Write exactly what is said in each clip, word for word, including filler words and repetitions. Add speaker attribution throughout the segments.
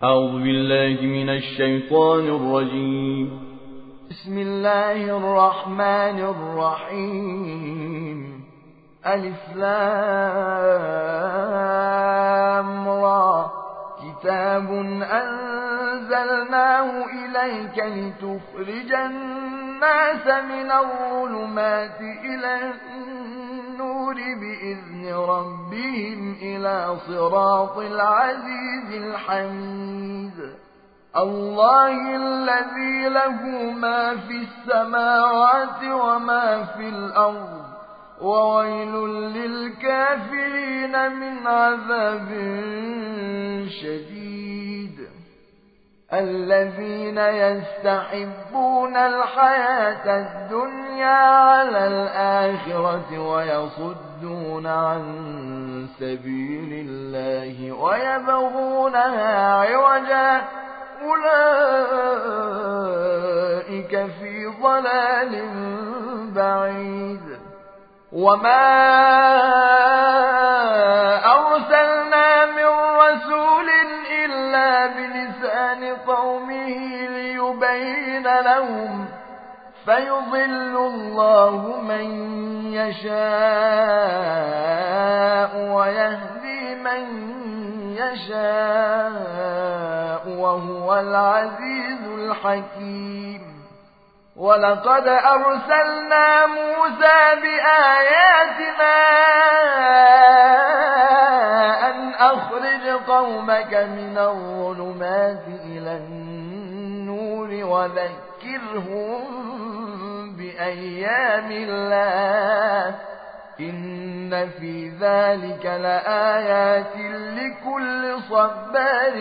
Speaker 1: أعوذ بالله من الشيطان الرجيم.
Speaker 2: بسم الله الرحمن الرحيم. ألف لام را. كتاب أنزلناه إليك لتخرج الناس من الظلمات إلى النور بإذن ربهم إلى صراط العزيز الحميد. الله الذي له ما في السماوات وما في الأرض وويل للكافرين من عذاب شديد. الذين يستحبون الحياة الدنيا على الآخرة ويصدون عن سبيل الله ويبغونها عوجا أولئك في ضلال بعيد. وما أرسلنا من رسول إلا بلسان قومه ليبين لهم فيضل الله من يشاء ويهدي من يشاء وهو العزيز الحكيم. ولقد أرسلنا موسى بآياتنا أن أخرج قومك من الظلمات إلى النور وذكرهم بأيام الله إن في ذلك لآيات لكل صبار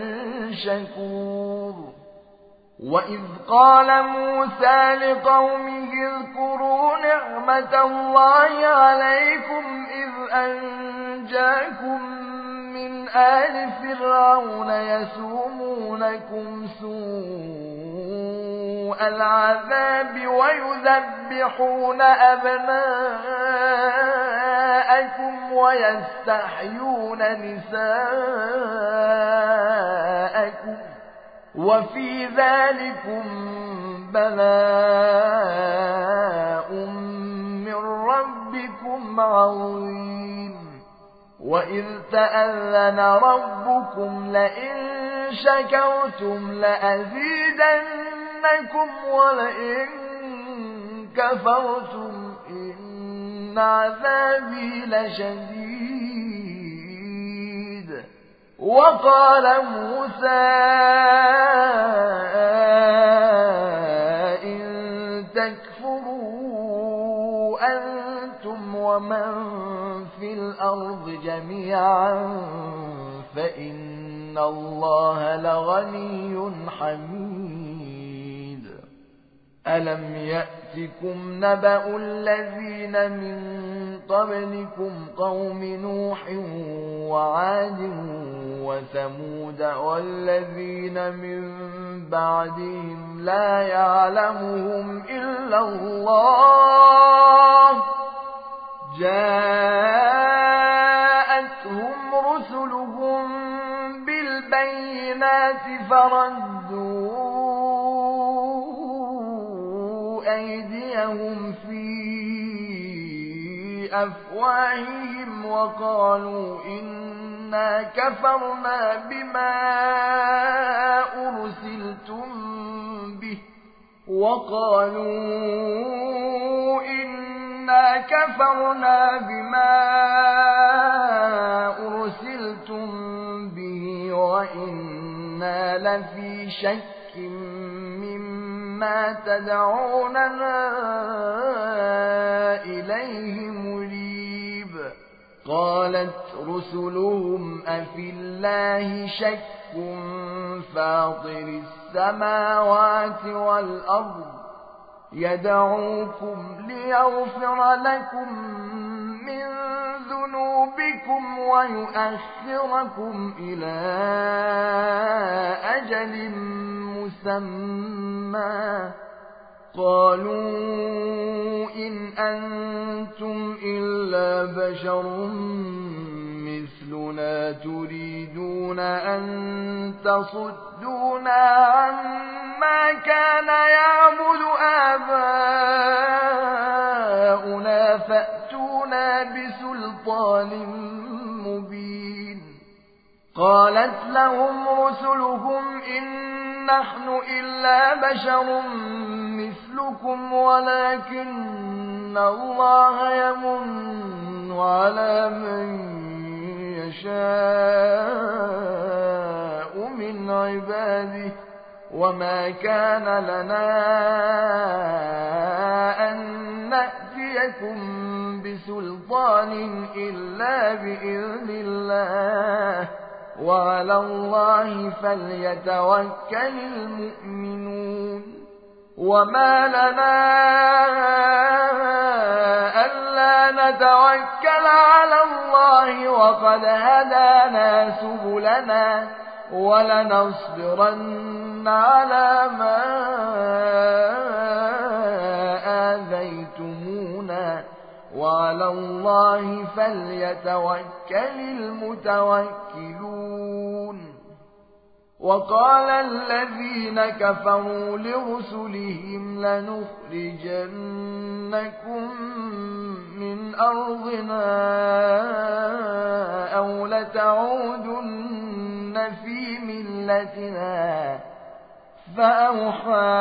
Speaker 2: شكور. وإذ قال موسى لقومه اذكروا نعمة الله عليكم إذ أنجاكم من آل فرعون يسومونكم سوء العذاب ويذبحون أبناءكم ويستحيون نساءكم وفي ذلكم بلاء من ربكم عظيم. وإذ تأذن ربكم لئن شكرتم لأزيدنكم ولئن كفرتم إن عذابي لشديد. وقال موسى إن تكفروا أنتم ومن في الأرض جميعا فإن الله لغني حميد. ألم يأتكم نبأ الذين من قبلكم قوم نوح وعاد وثمود والذين من بعدهم لا يعلمهم إلا الله جاءتهم رسلهم بالبينات فردوا أيديهم في أفواههم وقالوا إنا كفرنا بما أرسلتم به وقالوا إنا كفرنا بما أرسلتم به وإنا لفي شك مما تدعوننا إليه مريب. قالت رسلهم أفي الله شك فاطر السماوات والأرض يدعوكم ليغفر لكم من ذنوبكم ويؤخركم إلى أجل مسمى قالوا إن أنتم إلا بشر مثلنا تريدون أن تصدونا عما كان يعبد آباؤنا فأتونا بسلطان مبين. قالت لهم رسلهم إن نحن إلا بشر مثلكم ولكن الله يمن على من يشاء من عباده وما كان لنا أن نأتيكم بسلطان إلا بإذن الله وعلى الله فليتوكل المؤمنون. وما لنا ألا نتوكل على الله وقد هدانا سبلنا ولنصبرن على ما آذيتمونا وعلى الله فليتوكل المتوكلون. وقال الذين كفروا لرسلهم لنخرجنكم من أرضنا أو لتعودن في ملتنا فأوحى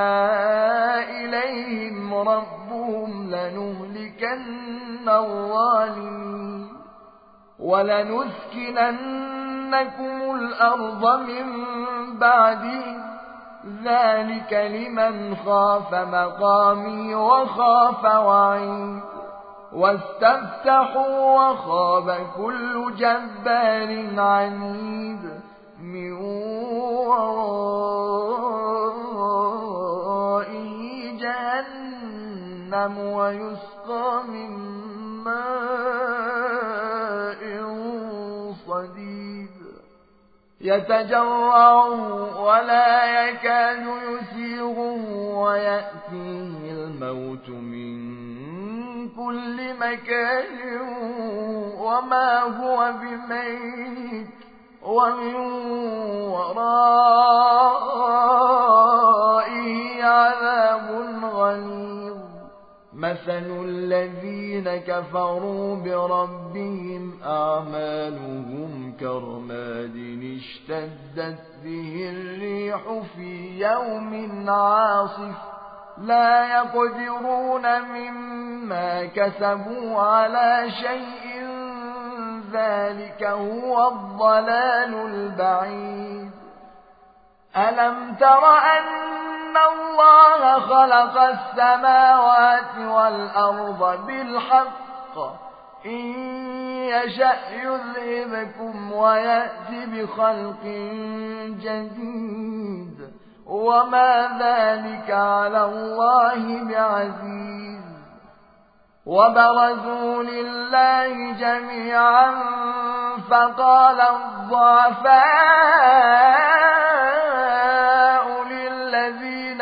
Speaker 2: إليهم ربهم لنهلكن الظالمين ولنسكننكم الأرض من بعدهم ذلك لمن خاف مقامي وخاف وعيد. واستفتحوا وخاب كل جبار عنيد من ورائه جهنم ويسقى من ماء صديد يتجرع ولا يكاد يسيغه ويأتيه الموت من كل مكان وما هو بميت ومن ورائه عذاب غليظ. مثل الذين كفروا بربهم أعمالهم كرماد اشتدت به الريح في يوم عاصف لا يقدرون مما كسبوا على شيء ذلك هو الضلال البعيد. ألم تر أن الله خلق السماوات والأرض بالحق إن يشأ يذهبكم ويأتي بخلق جديد وما ذلك على الله بعزيز. وبرزوا لله جميعا فقال الضعفاء للذين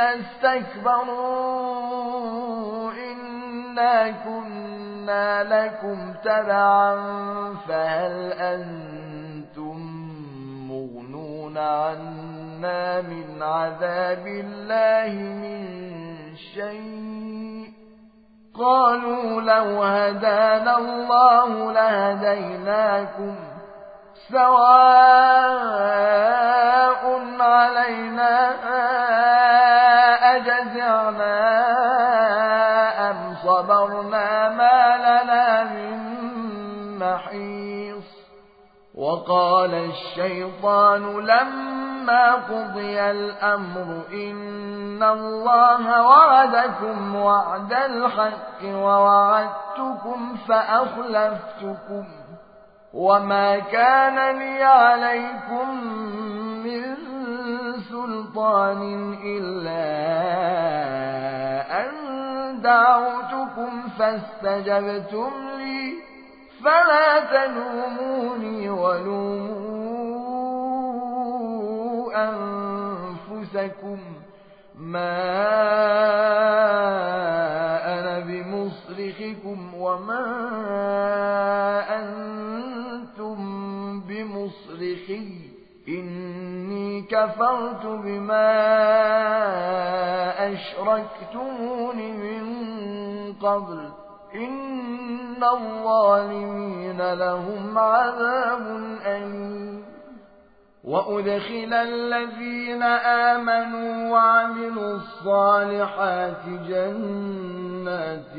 Speaker 2: استكبروا إنا كنا لكم تبعا فهل أنتم مغنون عنا من عذاب الله من شيء قالوا لو هدانا الله لهديناكم سواء علينا أجزعنا أم صبرنا ما لنا من محيص. وقال الشيطان لما قضي الأمر إن الله وعدكم وعد الحق ووعدتكم فأخلفتكم وما كان لي عليكم من سلطان إلا أن دعوتكم فاستجبتم لي فلا تلوموني ولوموا أنفسكم ما أنا بمصرخكم وما أنتم بمصرخي إني كفرت بما أشركتمون من قبل إن الظالمين لهم عذاب أليم وأدخل الذين آمنوا وعملوا الصالحات جنات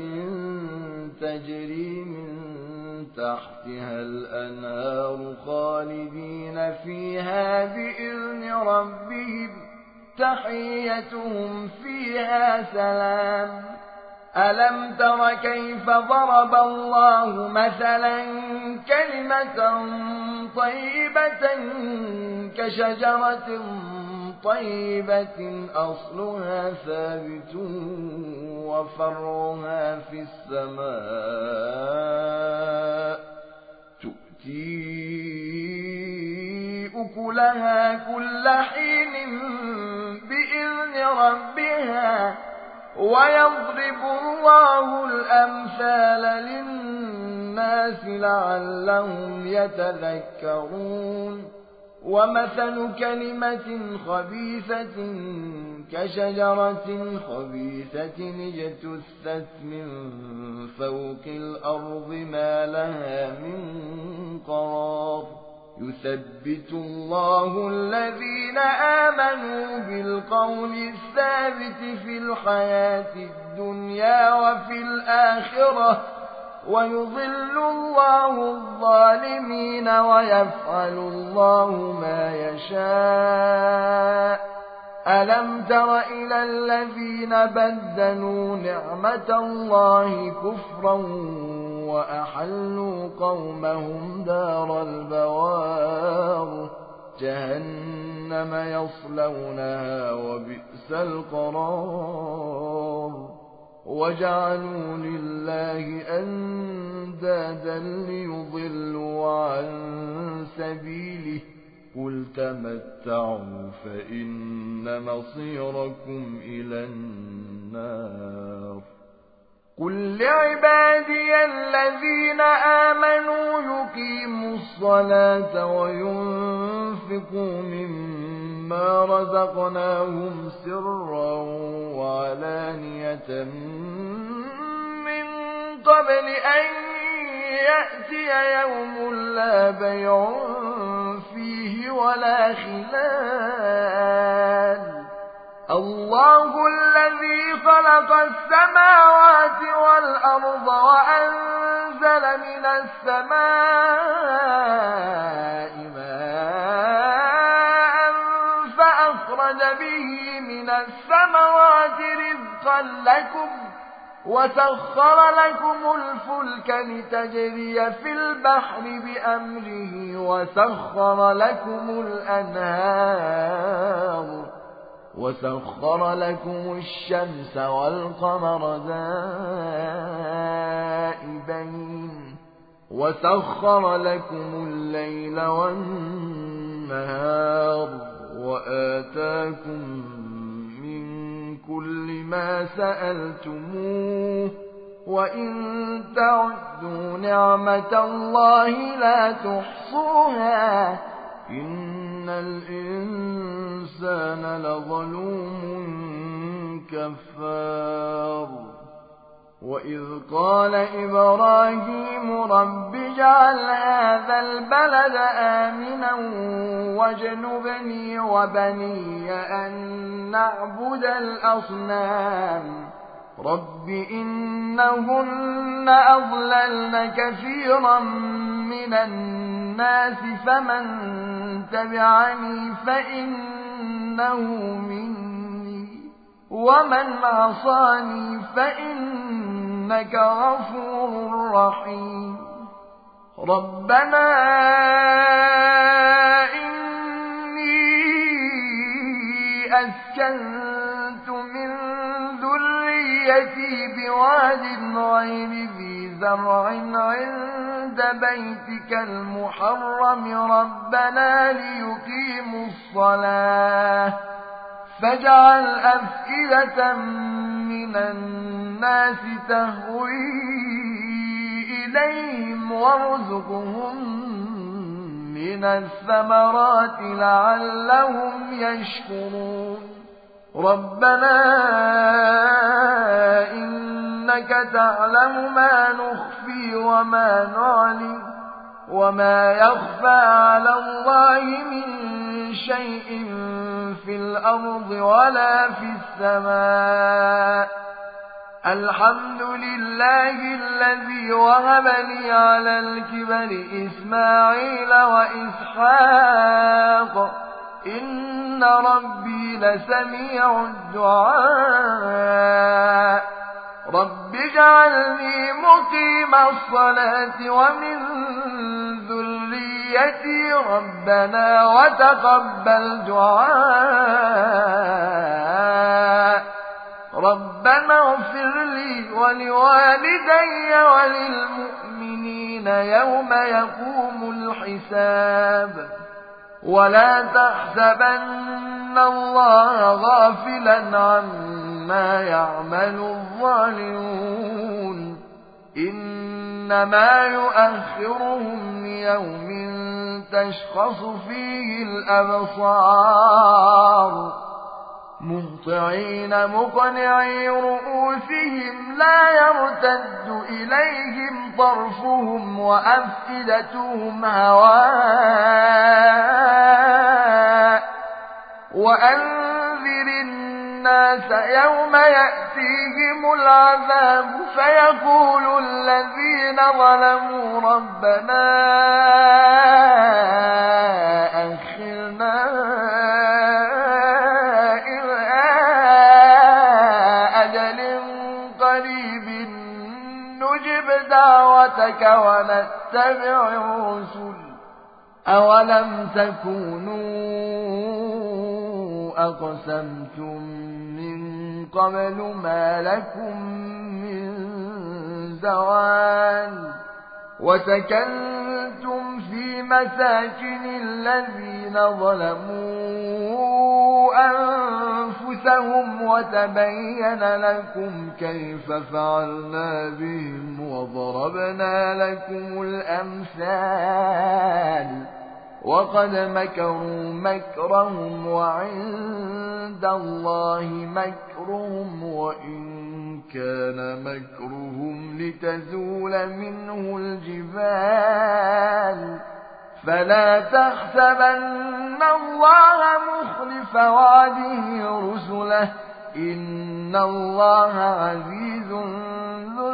Speaker 2: تجري من تحتها الأنهار خالدين فيها بإذن ربهم تحيتهم فيها سلام ألم تر كيف ضرب الله مثلا كلمة طيبة كشجرة طيبة أصلها ثابت وفرعها في السماء تؤتي أكلها كل حين بإذن ربها ويضرب الله الأمثال للناس لعلهم يتذكرون ومثل كلمة خبيثة كشجرة خبيثة اجتثت من فوق الأرض ما لها من قرار يثبت الله الذين آمنوا بالقول الثابت في الحياة الدنيا وفي الآخرة ويضل الله الظالمين ويفعل الله ما يشاء ألم تر إلى الذين بدلوا نعمة الله كفرا وأحلوا قومهم دار البوار جهنم يصلونها وبئس القرار وجعلوا لله أندادا ليضلوا عن سبيله قل تمتعوا فإن مصيركم إلى النار قل لعبادي الذين آمنوا يقيموا الصلاة وينفقوا مما رزقناهم سرا وعلانية من قبل أن يأتي يوم لا بيع فيه ولا خلال الله الذي خلق السماوات والأرض وأنزل من السماء ماء فأخرج به من الثمرات رزقا لكم وسخر لكم الفلك لتجري في البحر بأمره وسخر لكم الأنهار وسخر لكم الشمس والقمر دائبين وسخر لكم الليل والنهار وآتاكم من كل ما سألتموه وإن تعدوا نعمة الله لا تحصوها إن الإنسان لظلوم كفار وإذ قال إبراهيم رب اجعل هذا البلد آمنا واجنبني وبني أن نعبد الأصنام رب إنهن أضللن كثيرا من الناس فمن تبعني فإنه مني ومن عصاني فإنك غفور رحيم ربنا إني أسكنت من ذريتي بواد غير ذي زرع عند بيتك المحرم ربنا ليقيموا الصلاة فاجعل أفئدة من الناس تهوي إليهم وارزقهم من الثمرات لعلهم يشكرون ربنا إنك تعلم ما نخفي وما نعلن وما يخفى على الله من شيء في الأرض ولا في السماء الحمد لله الذي وهب لي على الكبر إسماعيل وإسحاق إن ربي لسميع الدعاء رب اجعلني مقيم الصلاة ومن ذريتي ربنا وتقبل دعاء ربنا اغفر لي ولوالدي وللمؤمنين يوم يقوم الحساب ولا تحسبن الله غافلا عما يعمل الظالمون إنما يؤخرهم ليوم تشخص فيه الأبصار مهطعين مقنعي رؤوسهم لا يرتد إليهم طرفهم وأفئدتهم هواء وأنذر الناس يوم يأتيهم العذاب فيقول الذين ظلموا ربنا أخرنا نجب دعوتك ونتبع الرسل أولم تكونوا أقسمتم من قبل ما لكم من زوال وسكنتم في مساكن الذين ظلموا أنفسهم وتبين لكم كيف فعلنا بهم وضربنا لكم الأمثال وقد مكروا مكرهم وعند الله مكرهم وإن كان مكرهم لتزول منه الجبال فلا تحسبن الله مخلف وعده رسله إن الله عزيز ذو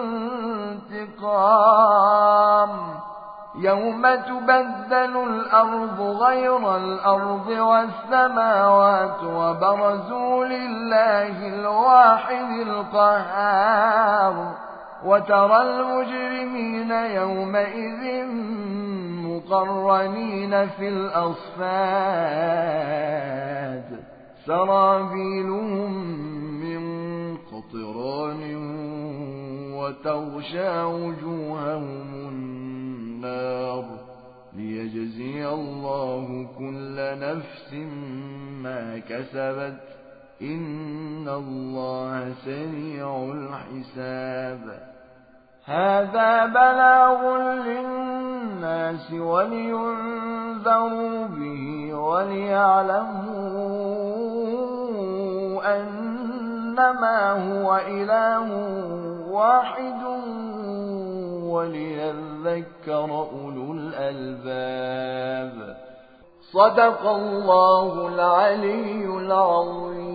Speaker 2: انتقام يوم تبدل الأرض غير الأرض والسماوات وبرزوا لله الواحد القهار وترى المجرمين يومئذ مقرنين في الأصفاد سرابيلهم من قطران وتغشى وجوههم النار ليجزي الله كل نفس ما كسبت إن الله سريع الحساب هذا بلاغ للناس ولينذروا به وليعلموا أنما هو إله واحد وليذكر أولو الألباب صدق الله العلي العظيم.